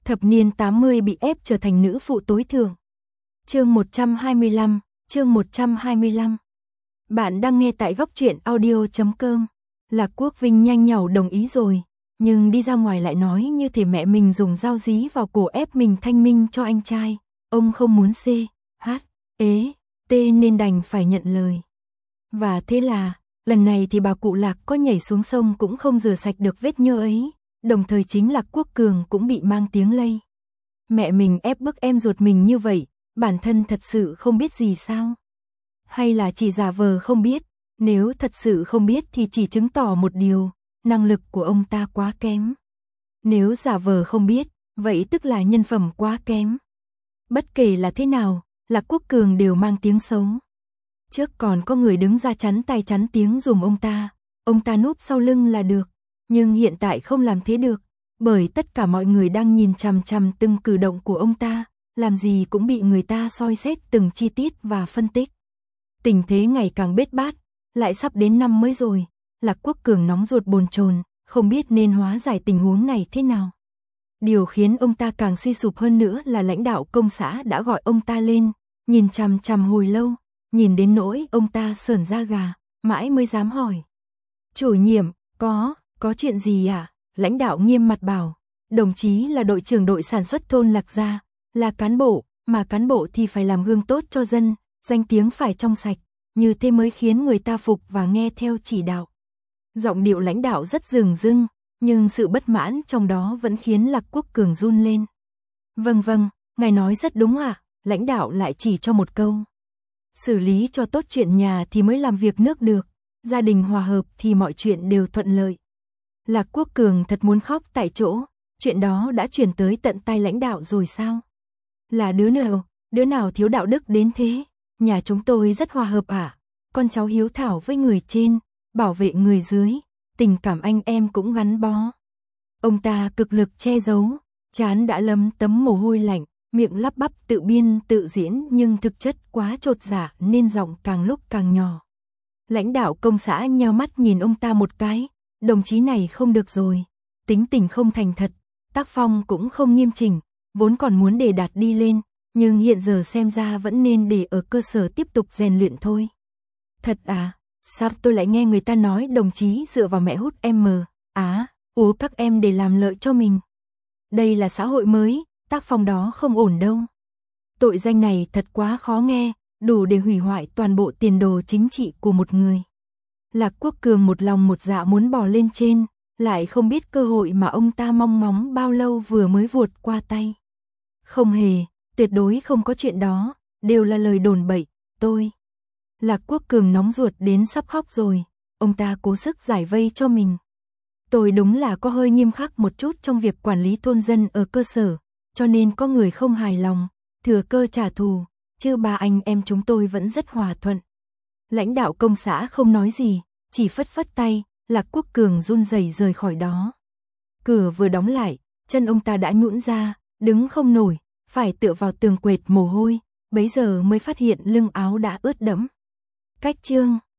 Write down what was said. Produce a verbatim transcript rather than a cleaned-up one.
Thập niên tám mươi bị ép trở thành nữ phụ tối thượng. Chương một trăm hai mươi lăm, chương một trăm hai mươi lăm. Bạn đang nghe tại góc truyện audio chấm com. Lạc Quốc Vinh nhanh nhảu đồng ý rồi, nhưng đi ra ngoài lại nói như thể mẹ mình dùng dao dí vào cổ ép mình thanh minh cho anh trai. Ông không muốn C, H, ế, T nên đành phải nhận lời. Và thế là, lần này thì bà cụ Lạc có nhảy xuống sông cũng không rửa sạch được vết nhơ ấy, đồng thời chính Lạc Quốc Cường cũng bị mang tiếng lây. Mẹ mình ép bức em ruột mình như vậy, bản thân thật sự không biết gì sao? Hay là chỉ giả vờ không biết? Nếu thật sự không biết thì chỉ chứng tỏ một điều, năng lực của ông ta quá kém. Nếu giả vờ không biết, vậy tức là nhân phẩm quá kém. Bất kể là thế nào, Lạc Quốc Cường đều mang tiếng xấu. Trước còn có người đứng ra chắn tay chắn tiếng dùm ông ta, ông ta núp sau lưng là được. Nhưng hiện tại không làm thế được, bởi tất cả mọi người đang nhìn chằm chằm từng cử động của ông ta, làm gì cũng bị người ta soi xét từng chi tiết và phân tích. Tình thế ngày càng bết bát, lại sắp đến năm mới rồi, Lạc Quốc Cường nóng ruột bồn chồn, không biết nên hóa giải tình huống này thế nào. Điều khiến ông ta càng suy sụp hơn nữa là lãnh đạo công xã đã gọi ông ta lên, nhìn chằm chằm hồi lâu, nhìn đến nỗi ông ta sởn da gà, mãi mới dám hỏi. Chủ nhiệm, có, có chuyện gì ạ? À? Lãnh đạo nghiêm mặt bảo, đồng chí là đội trưởng đội sản xuất thôn Lạc Gia, là cán bộ, mà cán bộ thì phải làm gương tốt cho dân, danh tiếng phải trong sạch, như thế mới khiến người ta phục và nghe theo chỉ đạo. Giọng điệu lãnh đạo rất dửng dưng, nhưng sự bất mãn trong đó vẫn khiến Lạc Quốc Cường run lên. Vâng vâng, ngài nói rất đúng ạ, à? Lãnh đạo lại chỉ cho một câu. Xử lý cho tốt chuyện nhà thì mới làm việc nước được, gia đình hòa hợp thì mọi chuyện đều thuận lợi. Lạc Quốc Cường thật muốn khóc tại chỗ, chuyện đó đã truyền tới tận tai lãnh đạo rồi sao? Là đứa nào, đứa nào thiếu đạo đức đến thế? Nhà chúng tôi rất hòa hợp ạ, à? Con cháu hiếu thảo với người trên, bảo vệ người dưới, tình cảm anh em cũng gắn bó. Ông ta cực lực che giấu, trán đã lấm tấm mồ hôi lạnh, miệng lắp bắp tự biên tự diễn nhưng thực chất quá chột dạ nên giọng càng lúc càng nhỏ. Lãnh đạo công xã nheo mắt nhìn ông ta một cái, đồng chí này không được rồi, tính tình không thành thật, tác phong cũng không nghiêm chỉnh, vốn còn muốn đề đạt đi lên, nhưng hiện giờ xem ra vẫn nên để ở cơ sở tiếp tục rèn luyện thôi. Thật à, sao tôi lại nghe người ta nói đồng chí dựa vào mẹ hút em mờ, á, ú các em để làm lợi cho mình. Đây là xã hội mới, tác phong đó không ổn đâu. Tội danh này thật quá khó nghe, đủ để hủy hoại toàn bộ tiền đồ chính trị của một người. Lạc Quốc Cường một lòng một dạ muốn bò lên trên, lại không biết cơ hội mà ông ta mong ngóng bao lâu vừa mới vuột qua tay. Không hề, tuyệt đối không có chuyện đó, đều là lời đồn bậy, tôi. Lạc Quốc Cường nóng ruột đến sắp khóc rồi, ông ta cố sức giải vây cho mình. Tôi đúng là có hơi nghiêm khắc một chút trong việc quản lý thôn dân ở cơ sở, cho nên có người không hài lòng, thừa cơ trả thù, chứ ba anh em chúng tôi vẫn rất hòa thuận. Lãnh đạo công xã không nói gì, chỉ phất phất tay, Lạc Quốc Cường run rẩy rời khỏi đó. Cửa vừa đóng lại, chân ông ta đã nhũn ra, đứng không nổi, phải tựa vào tường quệt mồ hôi, bấy giờ mới phát hiện lưng áo đã ướt đẫm. Cách chương